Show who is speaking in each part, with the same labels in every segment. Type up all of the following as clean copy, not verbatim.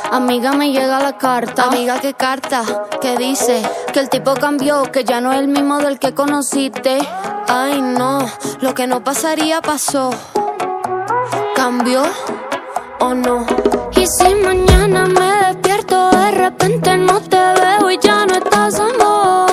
Speaker 1: Amiga, me llega la carta. Amiga, ¿qué carta? ¿Qué dice? Que el tipo cambió, que ya no es el mismo del que conociste. Ay, no, lo que no pasaría pasó. ¿Cambió o no? Y si mañana me despierto, de repente no te veo y ya no estás, amor.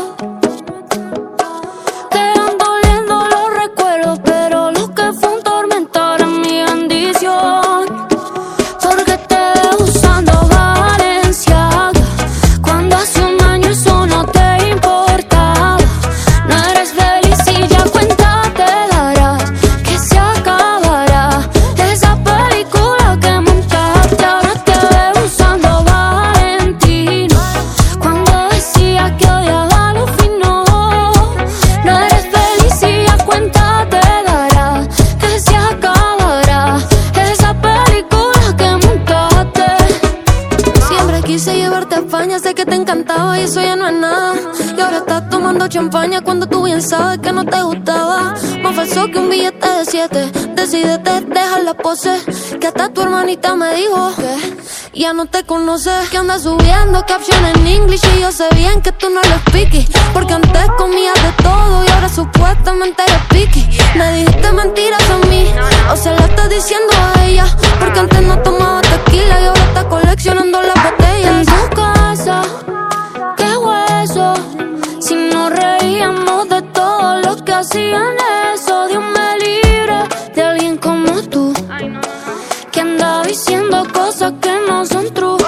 Speaker 1: Quedan doliendo los recuerdos, pero lo que fue un tormento ahora es mi bendición. Porque te veo usando Valenciaga, cuando hace un año eso no te importaba. No eres feliz y ya cuenta te darás que se acabará esa película que montaste. Ahora te veo usando Valentino, cuando decía que odiaba lo fino. No eres feliz y ya cuenta te darás que se acabará esa película que montaste. Siempre quise llevarte a España, sé que te encantaba y eso ya no es nada. Y ahora estás tomando champaña cuando tú bien sabes que no te gustaba. Más falso que un billete de 7. Decídete, deja la pose, que hasta tu hermanita me dijo que ya no te conoce. Que andas subiendo captions en English y yo sé bien que tú no lo speaky, porque antes comías de todo y ahora supuestamente eres picky. Me dijiste mentiras a mí, o se la estás diciendo a ella, porque antes no tomaba tequila y ahora está coleccionando las botellas. En tu casa, qué hueso, si nos reíamos de todo lo que hacían eso. Dios me libre de alguien como tú, que anda diciendo cosas que no son true.